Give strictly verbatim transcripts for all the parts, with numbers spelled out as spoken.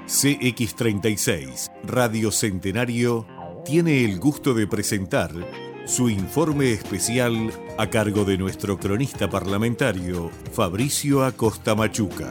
C X treinta y seis, Radio Centenario, tiene el gusto de presentar su informe especial a cargo de nuestro cronista parlamentario, Fabricio Acosta Machuca.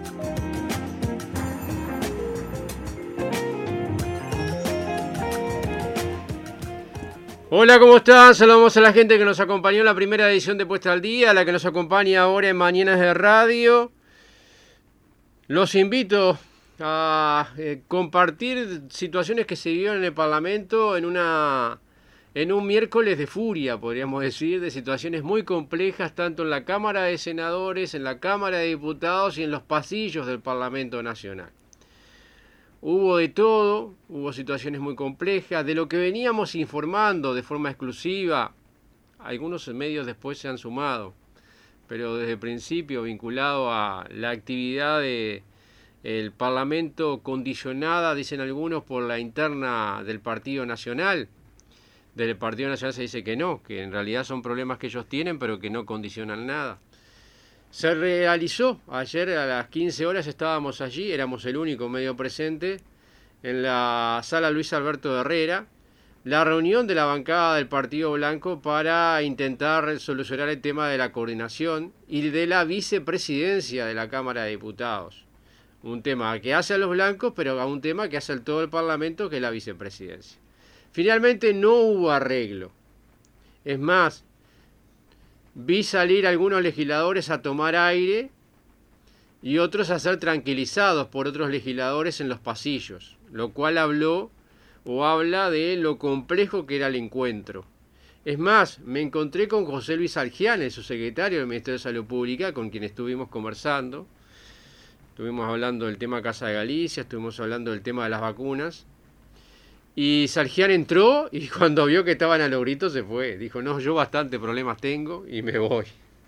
Hola, ¿cómo están? Saludamos a la gente que nos acompañó en la primera edición de Puesta al Día, a la que nos acompaña ahora en Mañanas de Radio. Los invito a eh, compartir situaciones que se vivieron en el Parlamento en una en un miércoles de furia, podríamos decir, de situaciones muy complejas, tanto en la Cámara de Senadores, en la Cámara de Diputados y en los pasillos del Parlamento Nacional. Hubo de todo, hubo situaciones muy complejas, de lo que veníamos informando de forma exclusiva. Algunos medios después se han sumado, pero desde el principio vinculado a la actividad de el Parlamento condicionada, dicen algunos, por la interna del Partido Nacional. Del Partido Nacional se dice que no, que en realidad son problemas que ellos tienen, pero que no condicionan nada. Se realizó, ayer a las quince horas estábamos allí, éramos el único medio presente, en la sala Luis Alberto Herrera, la reunión de la bancada del Partido Blanco para intentar solucionar el tema de la coordinación y de la vicepresidencia de la Cámara de Diputados. Un tema que hace a los blancos, pero a un tema que hace a todo el Parlamento, que es la vicepresidencia. Finalmente no hubo arreglo. Es más, vi salir algunos legisladores a tomar aire y otros a ser tranquilizados por otros legisladores en los pasillos, lo cual habló o habla de lo complejo que era el encuentro. Es más, me encontré con José Luis Algián, el subsecretario del Ministerio de Salud Pública, con quien estuvimos conversando. Estuvimos hablando del tema Casa de Galicia, estuvimos hablando del tema de las vacunas. Y Sargián entró y cuando vio que estaban a los gritos se fue. Dijo, no, yo bastante problemas tengo y me voy.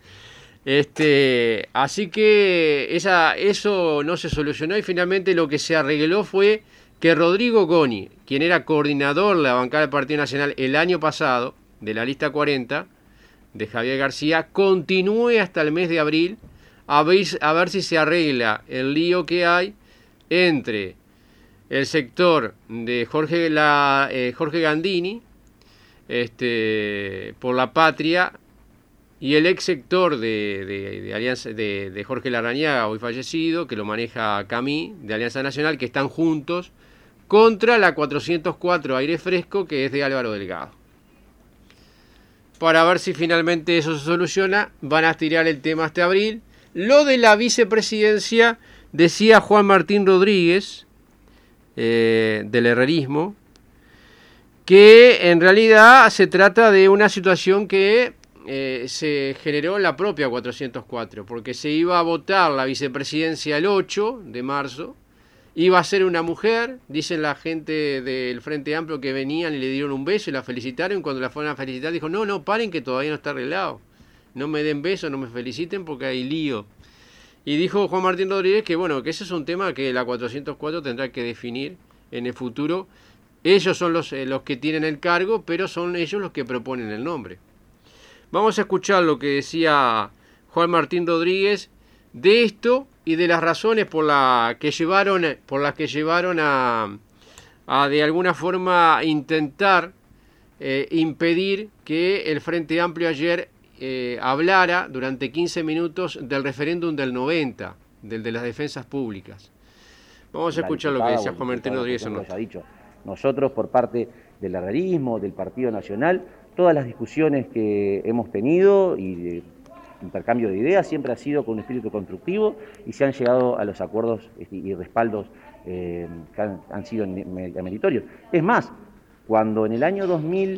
Este, así que esa, eso no se solucionó y finalmente lo que se arregló fue que Rodrigo Goni, quien era coordinador de la bancada del Partido Nacional el año pasado, de la lista cuarenta, de Javier García, continúe hasta el mes de abril a ver, a ver si se arregla el lío que hay entre el sector de Jorge, la, eh, Jorge Gandini, este, por la Patria, y el ex sector de, de, de, Alianza, de, de Jorge Larrañaga, hoy fallecido, que lo maneja Camí, de Alianza Nacional, que están juntos contra la cuatrocientos cuatro Aire Fresco, que es de Álvaro Delgado. Para ver si finalmente eso se soluciona, van a estirar el tema hasta abril. Lo de la vicepresidencia, decía Juan Martín Rodríguez, eh, del herrerismo, que en realidad se trata de una situación que eh, se generó en la propia cuatrocientos cuatro, porque se iba a votar la vicepresidencia el ocho de marzo, iba a ser una mujer, dicen la gente del Frente Amplio que venían y le dieron un beso y la felicitaron, y cuando la fueron a felicitar dijo, no, no, paren que todavía no está arreglado. No me den besos, no me feliciten porque hay lío. Y dijo Juan Martín Rodríguez que bueno, que ese es un tema que la cuatrocientos cuatro tendrá que definir en el futuro. Ellos son los, eh, los que tienen el cargo, pero son ellos los que proponen el nombre. Vamos a escuchar lo que decía Juan Martín Rodríguez de esto y de las razones por, la que llevaron, por las que llevaron a, a de alguna forma intentar eh, impedir que el Frente Amplio ayer Eh, hablara durante quince minutos del referéndum del noventa, del de las defensas públicas. Vamos a escuchar lo que decía Juan Martín Rodríguez. Ha dicho. Nosotros, por parte del herrerismo, del Partido Nacional, todas las discusiones que hemos tenido y de intercambio de ideas siempre ha sido con un espíritu constructivo y se han llegado a los acuerdos y respaldos eh, que han, han sido meritorios. Es más, cuando en el año dos mil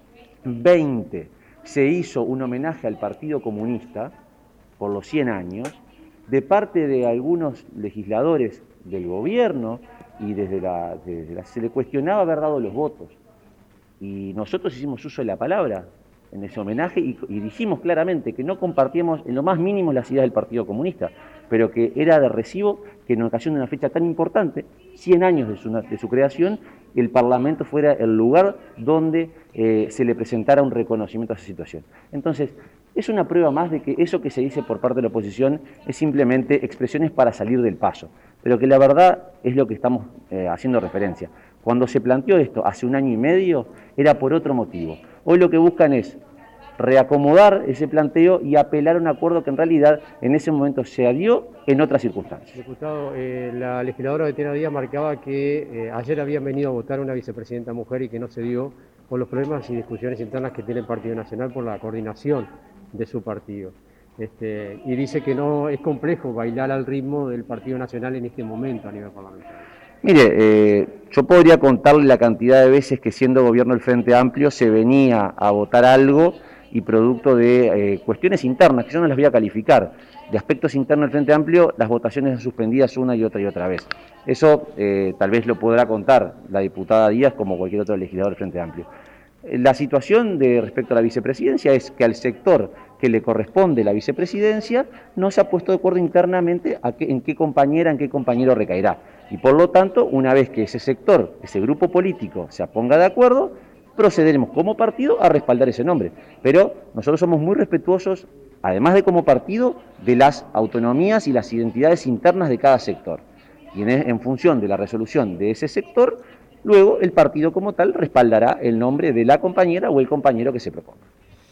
veinte se hizo un homenaje al Partido Comunista por los cien años, de parte de algunos legisladores del gobierno y desde la, desde la se le cuestionaba haber dado los votos. Y nosotros hicimos uso de la palabra en ese homenaje y, y dijimos claramente que no compartíamos en lo más mínimo las ideas del Partido Comunista, pero que era de recibo que en ocasión de una fecha tan importante, cien años de su, de su creación, el Parlamento fuera el lugar donde eh, se le presentara un reconocimiento a esa situación. Entonces, es una prueba más de que eso que se dice por parte de la oposición es simplemente expresiones para salir del paso. pero que la verdad es lo que estamos eh, haciendo referencia. Cuando se planteó esto hace un año y medio, era por otro motivo. Hoy lo que buscan es reacomodar ese planteo y apelar a un acuerdo que en realidad en ese momento se dio en otras circunstancias. Diputado, eh, la legisladora Betiana Díaz marcaba que eh, ayer habían venido a votar una vicepresidenta mujer y que no se dio por los problemas y discusiones internas que tiene el Partido Nacional por la coordinación de su partido. Este, y dice que no es complejo bailar al ritmo del Partido Nacional en este momento a nivel parlamentario. Mire, eh, yo podría contarle la cantidad de veces que siendo gobierno del Frente Amplio se venía a votar algo y producto de eh, cuestiones internas, que yo no las voy a calificar, de aspectos internos del Frente Amplio, las votaciones son suspendidas una y otra y otra vez. Eso eh, tal vez lo podrá contar la diputada Díaz como cualquier otro legislador del Frente Amplio. La situación de respecto a la vicepresidencia es que al sector que le corresponde la vicepresidencia no se ha puesto de acuerdo internamente a qué, en qué compañera, en qué compañero recaerá. Y por lo tanto, una vez que ese sector, ese grupo político se ponga de acuerdo, procederemos como partido a respaldar ese nombre. Pero nosotros somos muy respetuosos, además de como partido, de las autonomías y las identidades internas de cada sector. Y en, en función de la resolución de ese sector, luego el partido como tal respaldará el nombre de la compañera o el compañero que se proponga.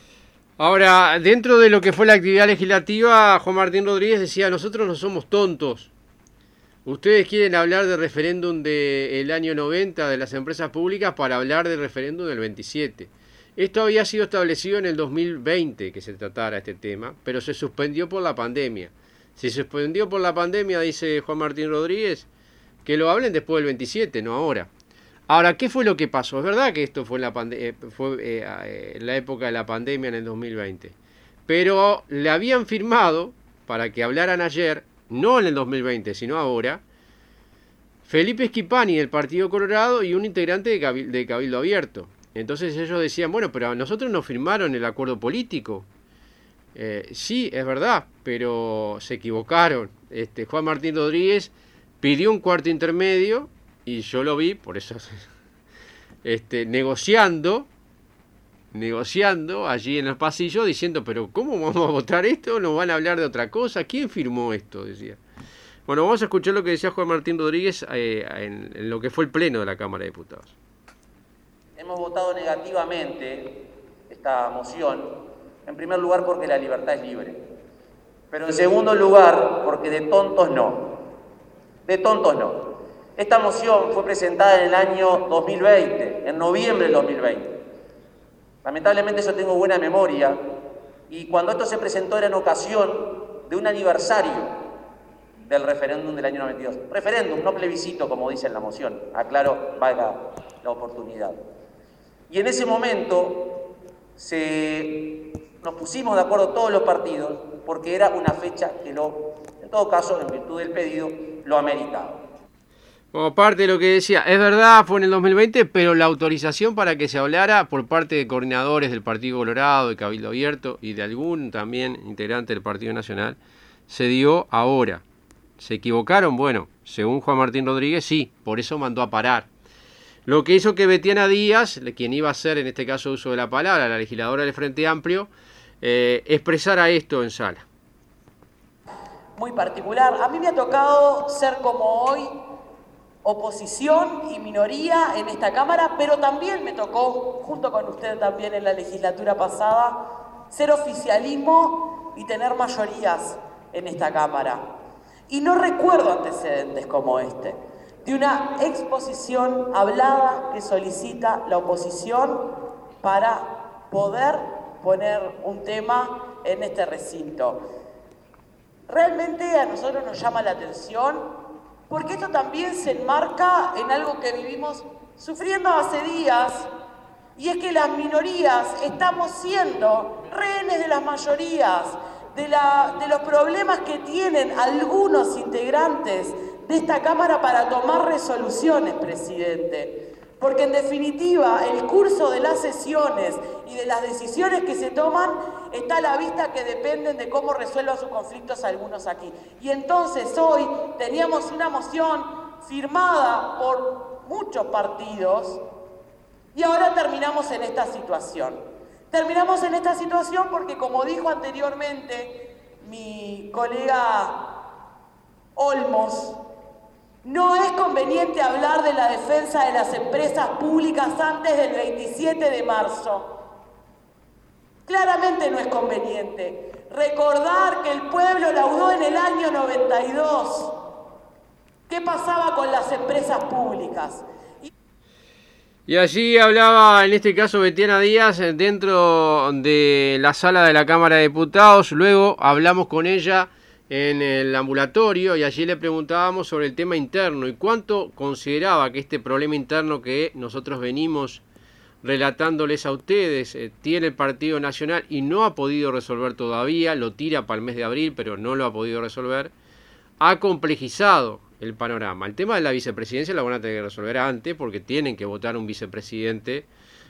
Ahora, dentro de lo que fue la actividad legislativa, Juan Martín Rodríguez decía, nosotros no somos tontos. Ustedes quieren hablar del referéndum del año noventa de las empresas públicas para hablar del referéndum del veintisiete. Esto había sido establecido en el dos mil veinte que se tratara este tema, pero se suspendió por la pandemia. Si se suspendió por la pandemia, dice Juan Martín Rodríguez, que lo hablen después del veintisiete, no ahora. Ahora, ¿qué fue lo que pasó? Es verdad que esto fue en la, pande- fue, eh, en la época de la pandemia en el dos mil veinte, pero le habían firmado para que hablaran ayer, no en el dos mil veinte, sino ahora, Felipe Schipani del Partido Colorado y un integrante de, Cabil- de Cabildo Abierto. Entonces ellos decían, bueno, pero a nosotros nos firmaron el acuerdo político. Eh, sí, es verdad, pero se equivocaron. Este, Juan Martín Rodríguez pidió un cuarto intermedio y yo lo vi, por eso, este, negociando, negociando allí en el pasillo, diciendo, pero ¿cómo vamos a votar esto? ¿Nos van a hablar de otra cosa? ¿Quién firmó esto? Decía. Bueno, vamos a escuchar lo que decía Juan Martín Rodríguez eh, en, en lo que fue el pleno de la Cámara de Diputados. Hemos votado negativamente esta moción, en primer lugar porque la libertad es libre, pero en segundo lugar porque de tontos no, de tontos no. Esta moción fue presentada en el año dos mil veinte, en noviembre del dos mil veinte. Lamentablemente yo tengo buena memoria y cuando esto se presentó era en ocasión de un aniversario del referéndum del año noventa y dos. Referéndum, no plebiscito como dice en la moción, aclaro, valga la oportunidad. Y en ese momento se, nos pusimos de acuerdo todos los partidos porque era una fecha que lo, en todo caso, en virtud del pedido, lo ameritaba. Como parte de lo que decía, es verdad, fue en el dos mil veinte, pero la autorización para que se hablara por parte de coordinadores del Partido Colorado, de Cabildo Abierto y de algún también integrante del Partido Nacional, se dio ahora. ¿Se equivocaron? Bueno, según Juan Martín Rodríguez, sí, por eso mandó a parar. Lo que hizo que Betiana Díaz, quien iba a ser en este caso uso de la palabra, la legisladora del Frente Amplio, eh, expresara esto en sala. Muy particular. A mí me ha tocado ser como hoy oposición y minoría en esta Cámara, pero también me tocó, junto con usted también en la legislatura pasada, ser oficialismo y tener mayorías en esta Cámara. Y no recuerdo antecedentes como este, de una exposición hablada que solicita la oposición para poder poner un tema en este recinto. Realmente a nosotros nos llama la atención porque esto también se enmarca en algo que vivimos sufriendo hace días, y es que las minorías estamos siendo rehenes de las mayorías, de, la, de los problemas que tienen algunos integrantes de esta Cámara para tomar resoluciones, presidente. Porque en definitiva el curso de las sesiones y de las decisiones que se toman está a la vista que dependen de cómo resuelvan sus conflictos algunos aquí. Y entonces hoy teníamos una moción firmada por muchos partidos y ahora terminamos en esta situación. Terminamos en esta situación porque, como dijo anteriormente mi colega Olmos, No es conveniente hablar de la defensa de las empresas públicas antes del veintisiete de marzo. Claramente no es conveniente. Recordar que el pueblo laudó en el año noventa y dos. ¿Qué pasaba con las empresas públicas? Y allí hablaba, en este caso, Betiana Díaz, dentro de la sala de la Cámara de Diputados. Luego hablamos con ella en el ambulatorio y allí le preguntábamos sobre el tema interno y cuánto consideraba que este problema interno que nosotros venimos relatándoles a ustedes eh, tiene el Partido Nacional y no ha podido resolver todavía, lo tira para el mes de abril, pero no lo ha podido resolver, ha complejizado el panorama. El tema de la vicepresidencia lo van a tener que resolver antes porque tienen que votar un vicepresidente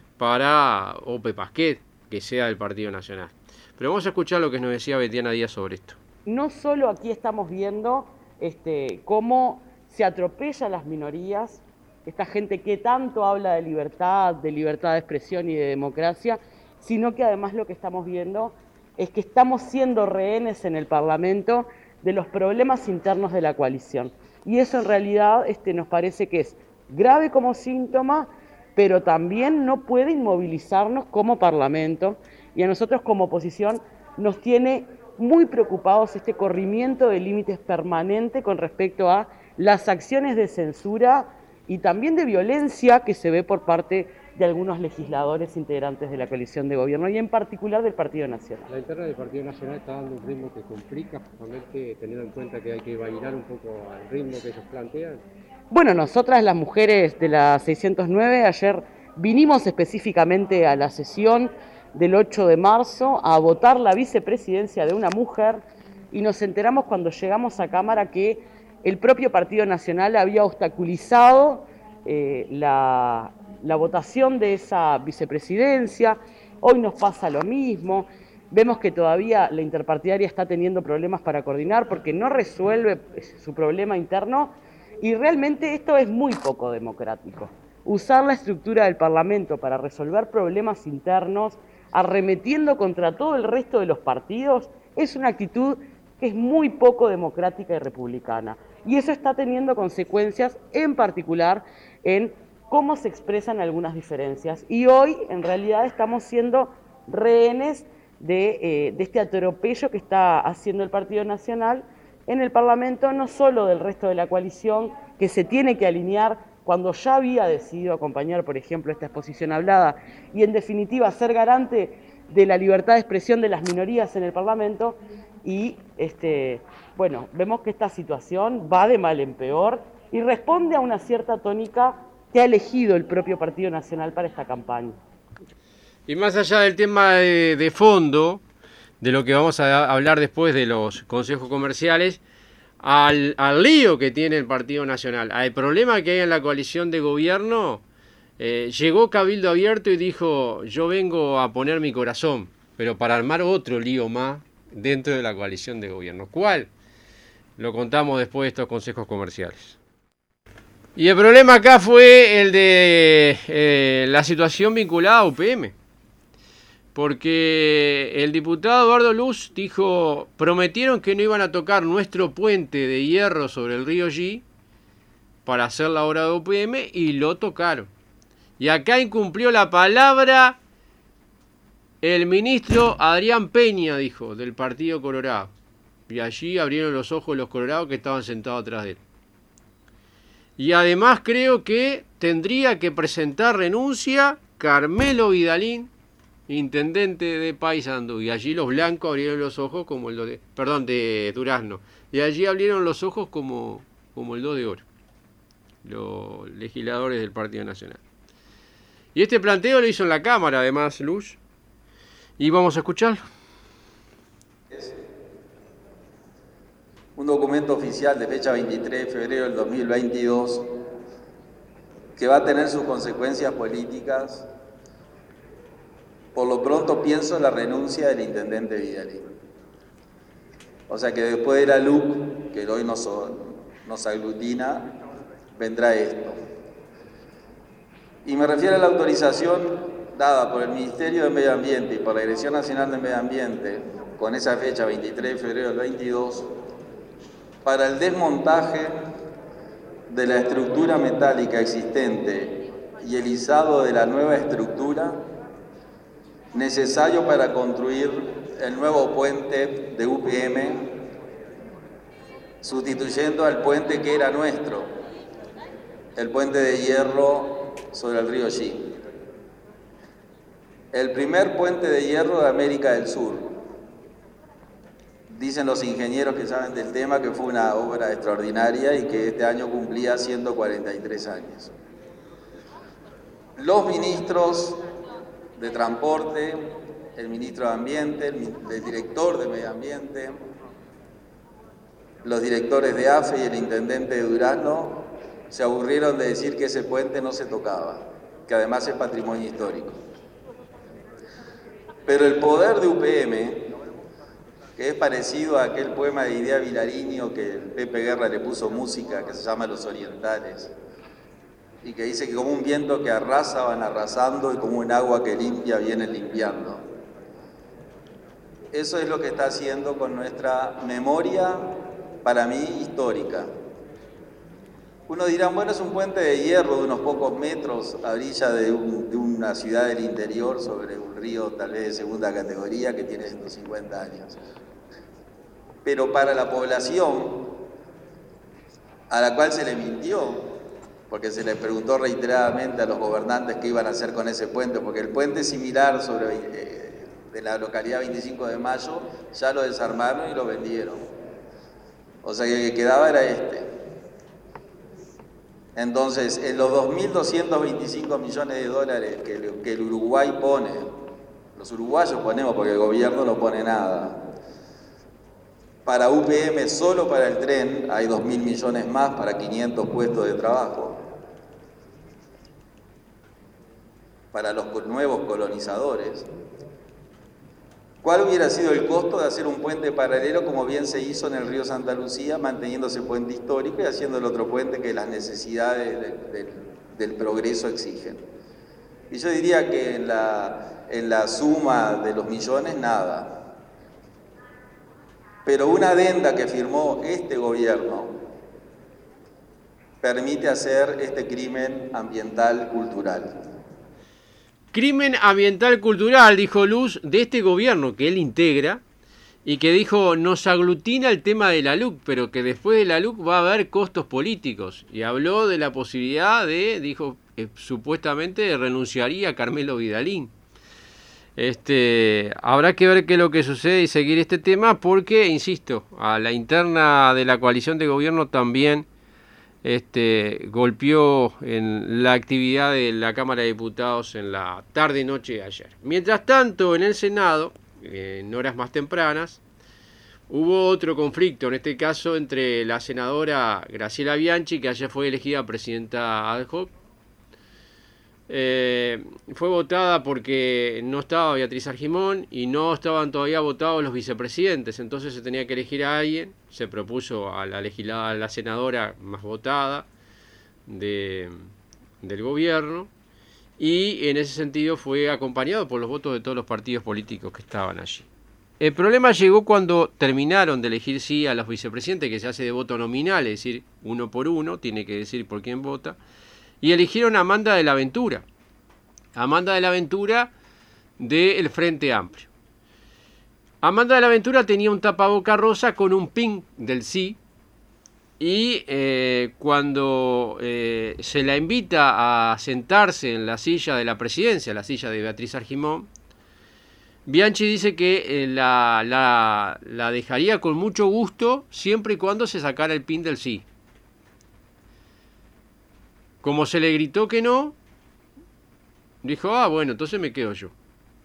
para Ope Pasquet, que sea del Partido Nacional. Pero vamos a escuchar lo que nos decía Betiana Díaz sobre esto. No solo aquí estamos viendo este, cómo se atropella a las minorías, esta gente que tanto habla de libertad, de libertad de expresión y de democracia, sino que además lo que estamos viendo es que estamos siendo rehenes en el Parlamento de los problemas internos de la coalición. Y eso en realidad este, nos parece que es grave como síntoma, pero también no puede inmovilizarnos como Parlamento. Y a nosotros como oposición nos tiene muy preocupados este corrimiento de límites permanente con respecto a las acciones de censura y también de violencia que se ve por parte de algunos legisladores integrantes de la coalición de gobierno y en particular del Partido Nacional. La interna del Partido Nacional está dando un ritmo que complica, justamente teniendo en cuenta que hay que bailar un poco al ritmo que ellos plantean. Bueno, nosotras las mujeres de la seiscientos nueve ayer vinimos específicamente a la sesión del ocho de marzo a votar la vicepresidencia de una mujer y nos enteramos cuando llegamos a Cámara que el propio Partido Nacional había obstaculizado eh, la, la votación de esa vicepresidencia. Hoy nos pasa lo mismo. Vemos que todavía la interpartidaria está teniendo problemas para coordinar porque no resuelve su problema interno y realmente esto es muy poco democrático. Usar la estructura del Parlamento para resolver problemas internos, arremetiendo contra todo el resto de los partidos, es una actitud que es muy poco democrática y republicana. Y eso está teniendo consecuencias, en particular, en cómo se expresan algunas diferencias. Y hoy, en realidad, estamos siendo rehenes de, eh, de este atropello que está haciendo el Partido Nacional en el Parlamento, no solo del resto de la coalición, que se tiene que alinear cuando ya había decidido acompañar, por ejemplo, esta exposición hablada, y en definitiva ser garante de la libertad de expresión de las minorías en el Parlamento. Y este, bueno, vemos que esta situación va de mal en peor y responde a una cierta tónica que ha elegido el propio Partido Nacional para esta campaña. Y más allá del tema de, de fondo, de lo que vamos a hablar después de los consejos comerciales, al, al lío que tiene el Partido Nacional, al problema que hay en la coalición de gobierno, eh, llegó Cabildo Abierto y dijo, yo vengo a poner mi corazón, pero para armar otro lío más dentro de la coalición de gobierno. ¿Cuál? Lo contamos después de estos consejos comerciales. Y el problema acá fue el de eh, la situación vinculada a U P M. Porque el diputado Eduardo Luz dijo, prometieron que no iban a tocar nuestro puente de hierro sobre el río G para hacer la obra de U P M y lo tocaron. Y acá incumplió la palabra el ministro Adrián Peña, dijo, del Partido Colorado. Y allí abrieron los ojos los colorados que estaban sentados atrás de él. Y además creo que tendría que presentar renuncia Carmelo Vidalín, intendente de Paysandú. Y allí los blancos abrieron los ojos como el do de... Perdón, de Durazno. Y allí abrieron los ojos como, como el do de oro. Los legisladores del Partido Nacional. Y este planteo lo hizo en la Cámara, además, Luz. Y vamos a escucharlo. Un documento oficial de fecha veintitrés de febrero del dos mil veintidós que va a tener sus consecuencias políticas. Por lo pronto pienso en la renuncia del intendente Vidalín. O sea que después de la L U C, que hoy nos, nos aglutina, vendrá esto. Y me refiero a la autorización dada por el Ministerio de Medio Ambiente y por la Dirección Nacional de Medio Ambiente, con esa fecha veintitrés de febrero del veintidós, para el desmontaje de la estructura metálica existente y el izado de la nueva estructura necesario para construir el nuevo puente de U P M, sustituyendo al puente que era nuestro, el puente de hierro sobre el río Xi. El primer puente de hierro de América del Sur. Dicen los ingenieros que saben del tema que fue una obra extraordinaria y que este año cumplía ciento cuarenta y tres años. Los ministros de Transporte, el ministro de Ambiente, el director de Medio Ambiente, los directores de A F E y el intendente de Durazno se aburrieron de decir que ese puente no se tocaba, que además es patrimonio histórico. Pero el poder de U P M, que es parecido a aquel poema de Idea Vilariño que el Pepe Guerra le puso música, que se llama Los Orientales, y que dice que como un viento que arrasa van arrasando y como un agua que limpia vienen limpiando. Eso es lo que está haciendo con nuestra memoria, para mí, histórica. Uno dirá, bueno, es un puente de hierro de unos pocos metros a orilla de, un, de una ciudad del interior sobre un río tal vez de segunda categoría que tiene ciento cincuenta años. Pero para la población a la cual se le mintió, porque se les preguntó reiteradamente a los gobernantes qué iban a hacer con ese puente, porque el puente similar sobre, eh, de la localidad veinticinco de mayo ya lo desarmaron y lo vendieron. O sea que el que quedaba era este. Entonces, en los dos mil doscientos veinticinco millones de dólares que el, que el Uruguay pone, los uruguayos ponemos porque el gobierno no pone nada, para U P M, solo para el tren, hay dos mil millones más para quinientos puestos de trabajo. Para los nuevos colonizadores. ¿Cuál hubiera sido el costo de hacer un puente paralelo como bien se hizo en el río Santa Lucía, manteniendo ese puente histórico y haciendo el otro puente que las necesidades de, de, del progreso exigen? Y yo diría que en la, en la suma de los millones, nada. Pero una adenda que firmó este gobierno permite hacer este crimen ambiental cultural. Crimen ambiental cultural, dijo Luz, de este gobierno que él integra y que dijo nos aglutina el tema de la L U C, pero que después de la L U C va a haber costos políticos. Y habló de la posibilidad de, dijo, eh, supuestamente renunciaría a Carmelo Vidalín. Este, habrá que ver qué es lo que sucede y seguir este tema porque, insisto, a la interna de la coalición de gobierno también este, golpeó en la actividad de la Cámara de Diputados en la tarde-noche de ayer. Mientras tanto, en el Senado, en horas más tempranas, hubo otro conflicto, en este caso entre la senadora Graciela Bianchi, que ayer fue elegida presidenta ad hoc. Eh, fue votada porque no estaba Beatriz Argimón y no estaban todavía votados los vicepresidentes, entonces se tenía que elegir a alguien. Se propuso a la legislada, a la senadora más votada de, del gobierno, y en ese sentido fue acompañado por los votos de todos los partidos políticos que estaban allí. El problema llegó cuando terminaron de elegir sí a los vicepresidentes, que se hace de voto nominal, es decir, uno por uno, tiene que decir por quién vota. Y eligieron a Amanda de la Ventura. Amanda de la Ventura del Frente Amplio. Amanda de la Ventura tenía un tapaboca rosa con un pin del sí. Y eh, cuando eh, se la invita a sentarse en la silla de la presidencia, la silla de Beatriz Argimón, Bianchi dice que eh, la, la, la dejaría con mucho gusto siempre y cuando se sacara el pin del sí. Como se le gritó que no, dijo, ah, bueno, entonces me quedo yo.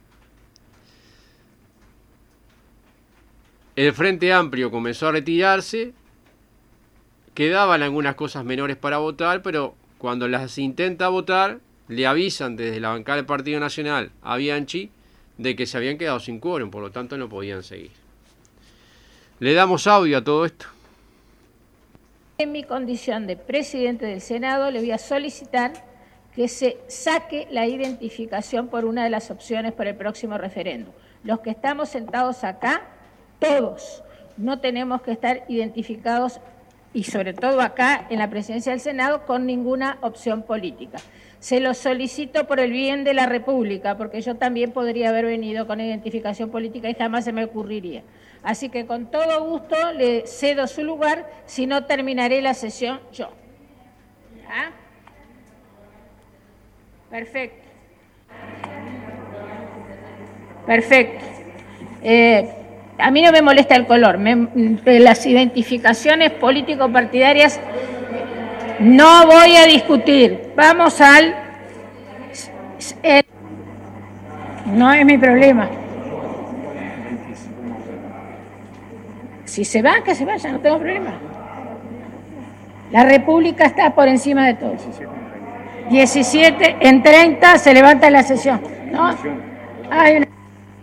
El Frente Amplio comenzó a retirarse, quedaban algunas cosas menores para votar, pero cuando las intenta votar, le avisan desde la bancada del Partido Nacional a Bianchi de que se habían quedado sin quórum, por lo tanto no podían seguir. Le damos audio a todo esto. En mi condición de presidente del Senado le voy a solicitar que se saque la identificación por una de las opciones para el próximo referéndum. Los que estamos sentados acá, todos, no tenemos que estar identificados y sobre todo acá en la presidencia del Senado, con ninguna opción política. Se lo solicito por el bien de la República, porque yo también podría haber venido con identificación política y jamás se me ocurriría. Así que con todo gusto le cedo su lugar, si no terminaré la sesión yo. ¿Ah? Perfecto. Perfecto. Eh, a mí no me molesta el color. Me, las identificaciones político-partidarias no voy a discutir. Vamos al... El, no es mi problema. Si se van, que se vayan, no tengo problema. La República está por encima de todo. diecisiete en treinta se levanta la sesión. ¿No? Hay una...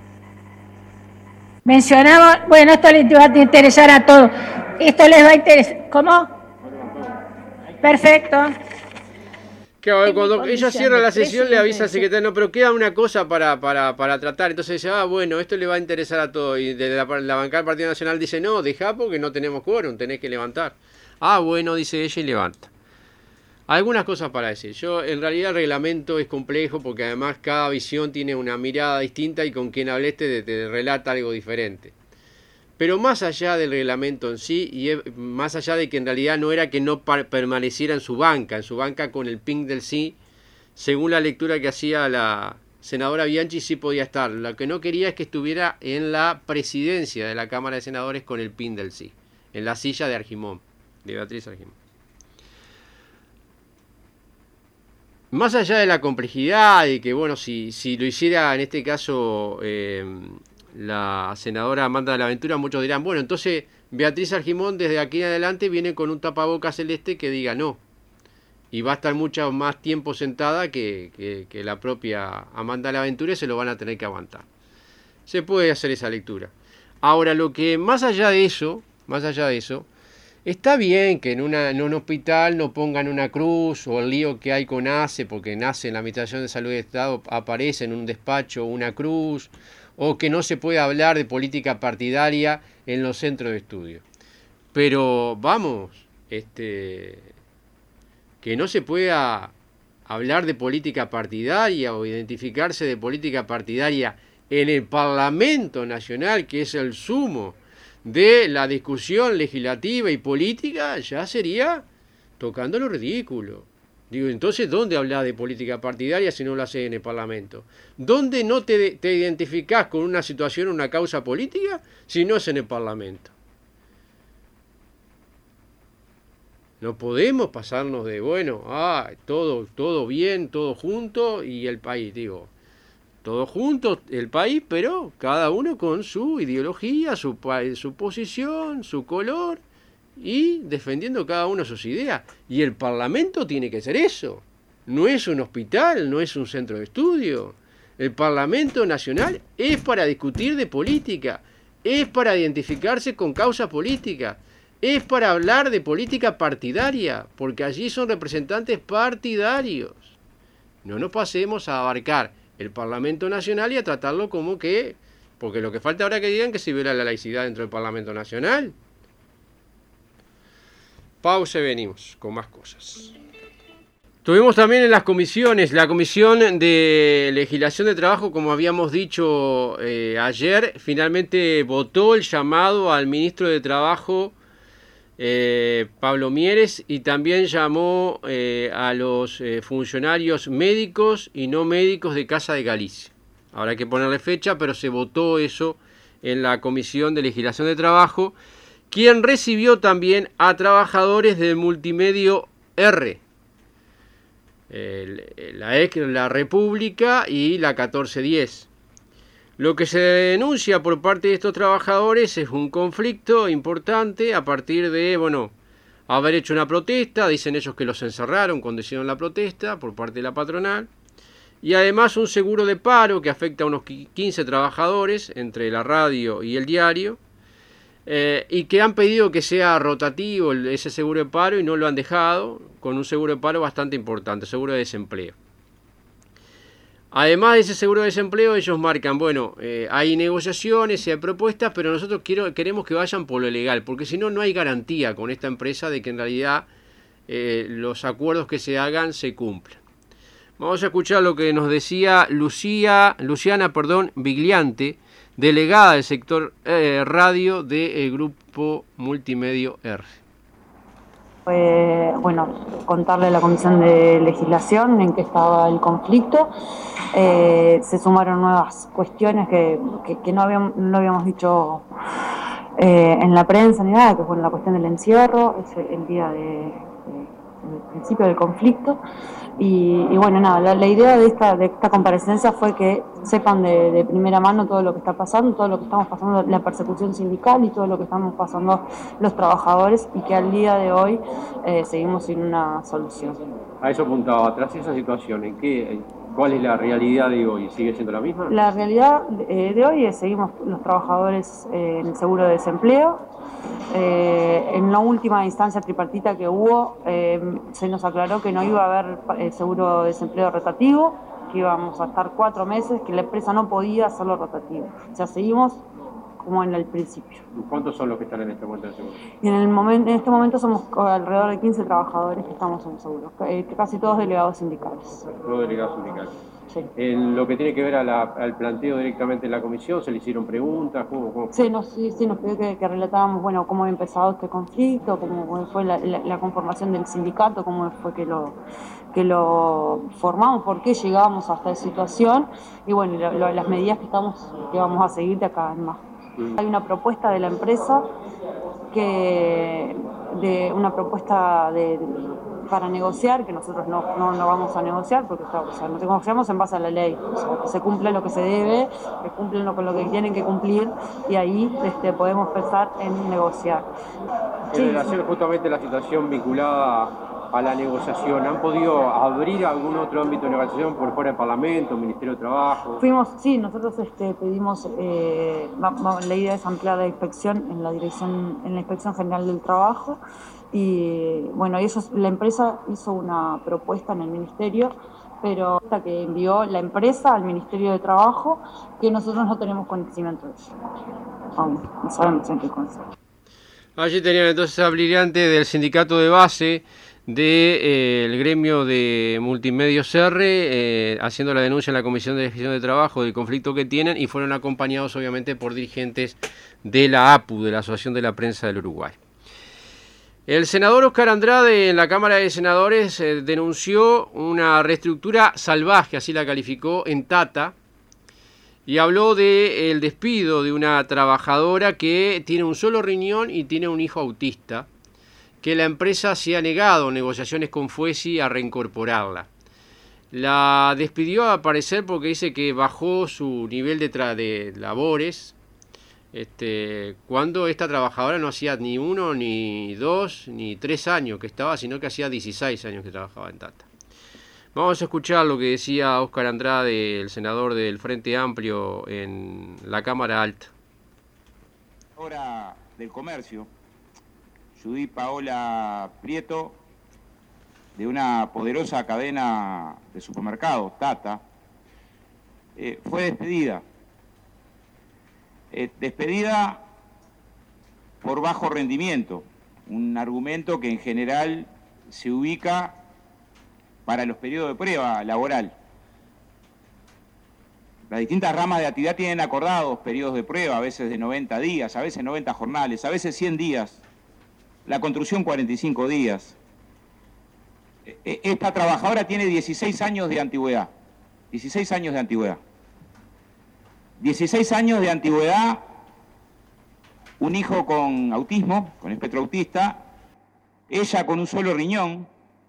Mencionamos, bueno, esto les va a interesar a todos. Esto les va a interesar. ¿Cómo? Perfecto. Claro, cuando ella cierra la sesión le avisa al secretario, no, pero queda una cosa para, para, para tratar. Entonces dice, ah, bueno, esto le va a interesar a todos. Y de la, la bancada del Partido Nacional dice, no, deja porque no tenemos quórum, tenés que levantar. Ah, bueno, dice ella y levanta. Algunas cosas para decir. Yo, en realidad, el reglamento es complejo porque además cada visión tiene una mirada distinta y con quien hables te, te relata algo diferente. Pero más allá del reglamento en sí, y más allá de que en realidad no era que no permaneciera en su banca, en su banca con el pin del sí, según la lectura que hacía la senadora Bianchi sí podía estar. Lo que no quería es que estuviera en la presidencia de la Cámara de Senadores con el pin del sí, en la silla de Argimón, de Beatriz Argimón. Más allá de la complejidad y que, bueno, si, si lo hiciera en este caso... Eh, la senadora Amanda de la Ventura, muchos dirán, bueno, entonces Beatriz Argimón desde aquí en adelante viene con un tapabocas celeste que diga no. Y va a estar mucho más tiempo sentada que, que, que la propia Amanda de la Ventura y se lo van a tener que aguantar. Se puede hacer esa lectura. Ahora, lo que más allá de eso, más allá de eso, está bien que en, una, en un hospital no pongan una cruz o el lío que hay con ACE, porque nace en la Administración de Salud de Estado, aparece en un despacho una cruz, o que no se puede hablar de política partidaria en los centros de estudio. Pero vamos, este, que no se pueda hablar de política partidaria o identificarse de política partidaria en el Parlamento Nacional, que es el sumo de la discusión legislativa y política, ya sería tocando lo ridículo. Digo, entonces, ¿dónde hablas de política partidaria si no lo haces en el Parlamento? ¿Dónde no te, te identificás con una situación, una causa política, si no es en el Parlamento? No podemos pasarnos de, bueno, ah, todo, todo bien, todo junto y el país, digo, todo junto, el país, pero cada uno con su ideología, su, su posición, su color, y defendiendo cada uno sus ideas. Y el Parlamento tiene que ser eso. No es un hospital, no es un centro de estudio. El Parlamento Nacional es para discutir de política, es para identificarse con causas políticas, es para hablar de política partidaria, porque allí son representantes partidarios. No nos pasemos a abarcar el Parlamento Nacional y a tratarlo como que... Porque lo que falta ahora es que digan que se viola la laicidad dentro del Parlamento Nacional. Pausa y venimos con más cosas. Tuvimos también en las comisiones, la Comisión de Legislación de Trabajo, como habíamos dicho eh, ayer, finalmente votó el llamado al ministro de Trabajo, eh, Pablo Mieres, y también llamó eh, a los eh, funcionarios médicos y no médicos de Casa de Galicia. Ahora hay que ponerle fecha, pero se votó eso en la Comisión de Legislación de Trabajo, quien recibió también a trabajadores del Multimedio R, el, la, la República y la catorce diez. Lo que se denuncia por parte de estos trabajadores es un conflicto importante a partir de, bueno, haber hecho una protesta, dicen ellos que los encerraron cuando hicieron la protesta por parte de la patronal, y además un seguro de paro que afecta a unos quince trabajadores entre la radio y el diario, Eh, y que han pedido que sea rotativo ese seguro de paro y no lo han dejado, con un seguro de paro bastante importante, seguro de desempleo. Además de ese seguro de desempleo, ellos marcan, bueno, eh, hay negociaciones, hay propuestas, pero nosotros quiero, queremos que vayan por lo legal, porque si no, no hay garantía con esta empresa de que en realidad eh, los acuerdos que se hagan se cumplan. Vamos a escuchar lo que nos decía Lucía, Luciana perdón, Vigliante, delegada del sector eh, radio del Grupo Multimedio R. Eh, bueno, contarle a la Comisión de Legislación en qué estaba el conflicto. Eh, se sumaron nuevas cuestiones que, que, que no, habíamos, no habíamos dicho eh, en la prensa ni nada, que fue la cuestión del encierro, es el día de, de, del principio del conflicto. Y, y bueno, nada, la, la idea de esta, de esta comparecencia fue que sepan de, de primera mano todo lo que está pasando, todo lo que estamos pasando, la persecución sindical y todo lo que estamos pasando los trabajadores, y que al día de hoy eh, seguimos sin una solución. A eso apuntaba, tras esa situación, ¿en qué, ¿cuál es la realidad de hoy? ¿Sigue siendo la misma? La realidad de, de hoy es seguimos los trabajadores eh, en el seguro de desempleo. Eh, en la última instancia tripartita que hubo, eh, se nos aclaró que no iba a haber eh, seguro de desempleo rotativo, que íbamos a estar cuatro meses, que la empresa no podía hacerlo rotativo. O sea, seguimos como en el principio. ¿Cuántos son los que están en este momento en el seguro? Y en, el momento, en este momento somos alrededor de quince trabajadores que estamos en el seguro, eh, casi todos delegados sindicales. Todos delegados sindicales. Sí. En lo que tiene que ver a la, al planteo directamente en la comisión, ¿se le hicieron preguntas? ¿Cómo, cómo? Sí, nos, sí, sí, nos pidió que, que relatáramos, bueno, cómo había empezado este conflicto, cómo fue la, la, la conformación del sindicato, cómo fue que lo, que lo formamos, por qué llegábamos a esta situación y bueno, lo, lo, las medidas que, estamos, que vamos a seguir de acá en más. Mm. Hay una propuesta de la empresa, que de una propuesta de, de para negociar, que nosotros no, no, no vamos a negociar, porque o sea, nos negociamos en base a la ley, o sea, que se cumple lo que se debe, que cumplen lo, lo que tienen que cumplir, y ahí este, podemos pensar en negociar. En sí, relación sí. justamente a la situación vinculada a la negociación, ¿han podido abrir algún otro ámbito de negociación por fuera del Parlamento, Ministerio de Trabajo? Fuimos, sí, nosotros este, pedimos, eh, la idea es ampliar la inspección en la dirección, en la Inspección General del Trabajo. Y bueno, ellos, la empresa hizo una propuesta en el ministerio, pero hasta que envió la empresa al Ministerio de Trabajo, que nosotros no tenemos conocimiento de eso. Aún no sabemos en qué consiste. Allí tenían entonces a Brillante del sindicato de base del de, eh, gremio de Multimedios R, eh, haciendo la denuncia en la Comisión de Legislación de Trabajo del conflicto que tienen, y fueron acompañados obviamente por dirigentes de la A P U, de la Asociación de la Prensa del Uruguay. El senador Oscar Andrade en la Cámara de Senadores eh, denunció una reestructura salvaje, así la calificó, en Tata, y habló del despido de una trabajadora que tiene un solo riñón y tiene un hijo autista, que la empresa se ha negado en negociaciones con Fuesi a reincorporarla. La despidió al parecer porque dice que bajó su nivel de, tra- de labores, Este, cuando esta trabajadora no hacía ni uno, ni dos, ni tres años que estaba, sino que hacía dieciséis años que trabajaba en Tata. Vamos a escuchar lo que decía Oscar Andrade, el senador del Frente Amplio, en la Cámara Alta. Ahora del Comercio, Judith Paola Prieto, de una poderosa cadena de supermercados, Tata, eh, fue despedida. Eh, despedida por bajo rendimiento, un argumento que en general se ubica para los periodos de prueba laboral. Las distintas ramas de actividad tienen acordados periodos de prueba, a veces de noventa días, a veces noventa jornales, a veces cien días, la construcción cuarenta y cinco días. Esta trabajadora tiene dieciséis años de antigüedad, dieciséis años de antigüedad. dieciséis años de antigüedad, un hijo con autismo, con espectro autista, ella con un solo riñón,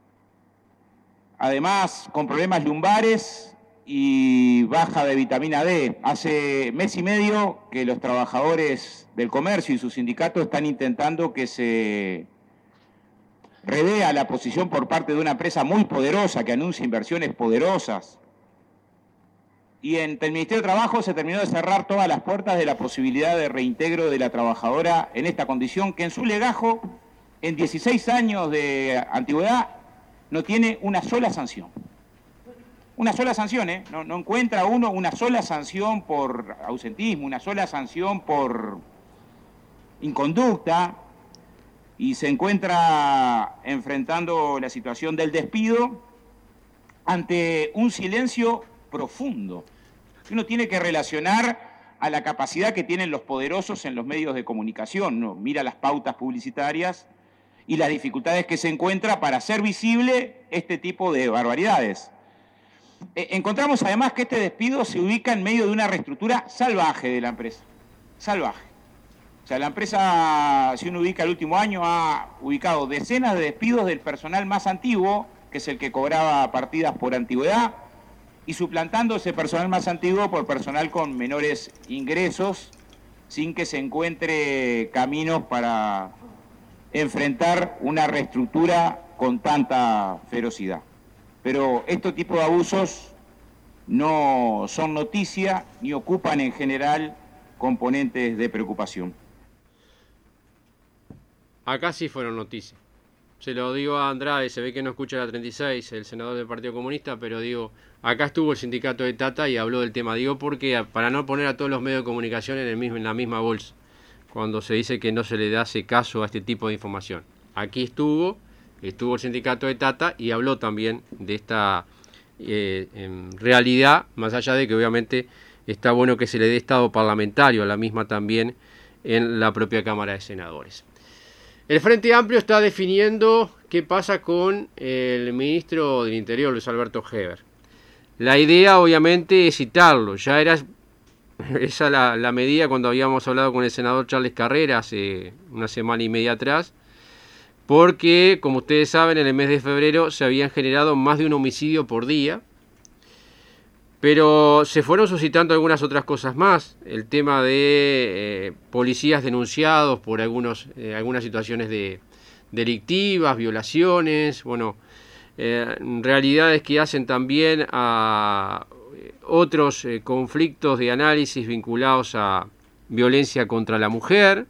además con problemas lumbares y baja de vitamina D. Hace mes y medio que los trabajadores del comercio y su sindicato están intentando que se revea la posición por parte de una empresa muy poderosa que anuncia inversiones poderosas. Y en el Ministerio de Trabajo se terminó de cerrar todas las puertas de la posibilidad de reintegro de la trabajadora en esta condición, que en su legajo, en dieciséis años de antigüedad, no tiene una sola sanción. una sola sanción, ¿eh? No, no encuentra uno una sola sanción por ausentismo, una sola sanción por inconducta, y se encuentra enfrentando la situación del despido ante un silencio profundo. Uno tiene que relacionar a la capacidad que tienen los poderosos en los medios de comunicación, ¿no? Mira las pautas publicitarias y las dificultades que se encuentra para hacer visible este tipo de barbaridades. Eh, encontramos además que este despido se ubica en medio de una reestructura salvaje de la empresa. Salvaje. O sea, la empresa, si uno ubica el último año, ha ubicado decenas de despidos del personal más antiguo, que es el que cobraba partidas por antigüedad, y suplantando ese personal más antiguo por personal con menores ingresos, sin que se encuentre caminos para enfrentar una reestructura con tanta ferocidad. Pero este tipo de abusos no son noticia ni ocupan en general componentes de preocupación. Acá sí fueron noticias. Se lo digo a Andrade, se ve que no escucha la treinta y seis, el senador del Partido Comunista, pero digo, acá estuvo el sindicato de Tata y habló del tema. Digo porque para no poner a todos los medios de comunicación en, el mismo, en la misma bolsa, cuando se dice que no se le hace caso a este tipo de información. Aquí estuvo, estuvo el sindicato de Tata y habló también de esta eh, en realidad, más allá de que obviamente está bueno que se le dé estado parlamentario a la misma también en la propia Cámara de Senadores. El Frente Amplio está definiendo qué pasa con el ministro del Interior, Luis Alberto Heber. La idea, obviamente, es citarlo. Ya era esa la, la medida cuando habíamos hablado con el senador Charles Carrera hace una semana y media atrás, porque, como ustedes saben, en el mes de febrero se habían generado más de un homicidio por día, pero se fueron suscitando algunas otras cosas más. El tema de eh, policías denunciados por algunos, eh, algunas situaciones de delictivas, violaciones, bueno, eh, realidades que hacen también a otros eh, conflictos de análisis vinculados a violencia contra la mujer.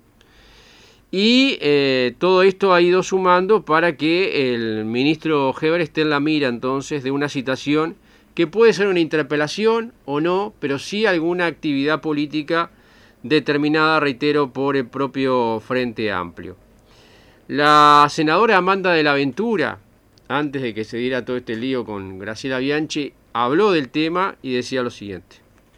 Y eh, todo esto ha ido sumando para que el ministro Heber esté en la mira entonces de una citación que puede ser una interpelación o no, pero sí alguna actividad política determinada, reitero, por el propio Frente Amplio. La senadora Amanda de la Ventura, antes de que se diera todo este lío con Graciela Bianchi, habló del tema y decía lo siguiente.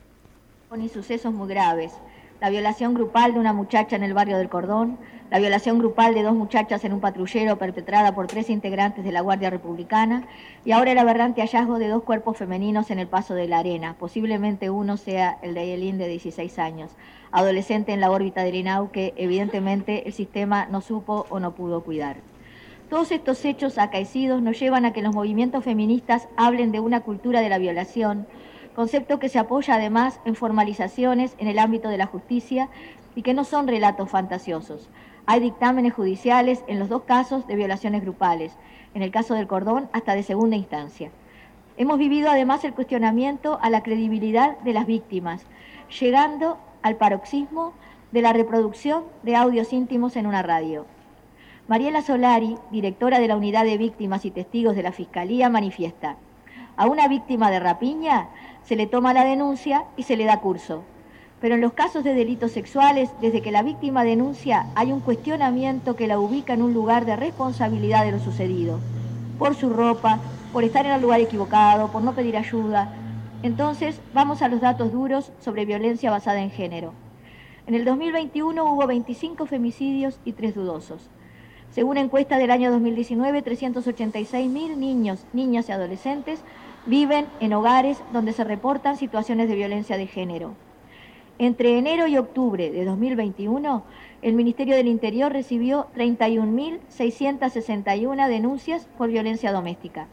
Y sucesos muy graves. La violación grupal de una muchacha en el barrio del Cordón, la violación grupal de dos muchachas en un patrullero perpetrada por tres integrantes de la Guardia Republicana y ahora el aberrante hallazgo de dos cuerpos femeninos en el Paso de la Arena. Posiblemente uno sea el de Ayelín de dieciséis años, adolescente en la órbita del I N A U que evidentemente el sistema no supo o no pudo cuidar. Todos estos hechos acaecidos nos llevan a que los movimientos feministas hablen de una cultura de la violación, concepto que se apoya además en formalizaciones en el ámbito de la justicia y que no son relatos fantasiosos. Hay dictámenes judiciales en los dos casos de violaciones grupales, en el caso del Cordón hasta de segunda instancia. Hemos vivido además el cuestionamiento a la credibilidad de las víctimas, llegando al paroxismo de la reproducción de audios íntimos en una radio. Mariela Solari, directora de la Unidad de Víctimas y Testigos de la Fiscalía, manifiesta: a una víctima de rapiña se le toma la denuncia y se le da curso. Pero en los casos de delitos sexuales, desde que la víctima denuncia, hay un cuestionamiento que la ubica en un lugar de responsabilidad de lo sucedido. Por su ropa, por estar en el lugar equivocado, por no pedir ayuda. Entonces, vamos a los datos duros sobre violencia basada en género. En el dos mil veintiuno hubo veinticinco femicidios y tres dudosos. Según encuesta del año dos mil diecinueve, trescientos ochenta y seis mil niños, niñas y adolescentes viven en hogares donde se reportan situaciones de violencia de género. Entre enero y octubre de dos mil veintiuno, el Ministerio del Interior recibió treinta y un mil seiscientas sesenta y una denuncias por violencia doméstica.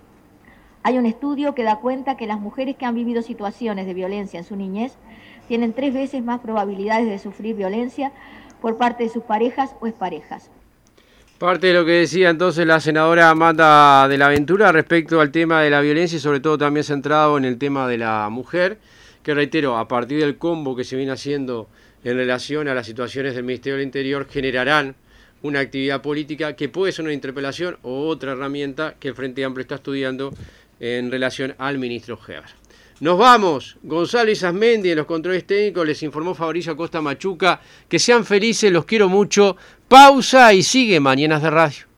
Hay un estudio que da cuenta que las mujeres que han vivido situaciones de violencia en su niñez tienen tres veces más probabilidades de sufrir violencia por parte de sus parejas o exparejas. Parte de lo que decía entonces la senadora Amanda de la Ventura respecto al tema de la violencia y sobre todo también centrado en el tema de la mujer, que reitero, a partir del combo que se viene haciendo en relación a las situaciones del Ministerio del Interior, generarán una actividad política que puede ser una interpelación o otra herramienta que el Frente Amplio está estudiando en relación al ministro Heber. Nos vamos. Gonzalo Isasmendi en los controles técnicos, les informó Fabricio Acosta Machuca. Que sean felices, los quiero mucho. Pausa y sigue Mañanas de Radio.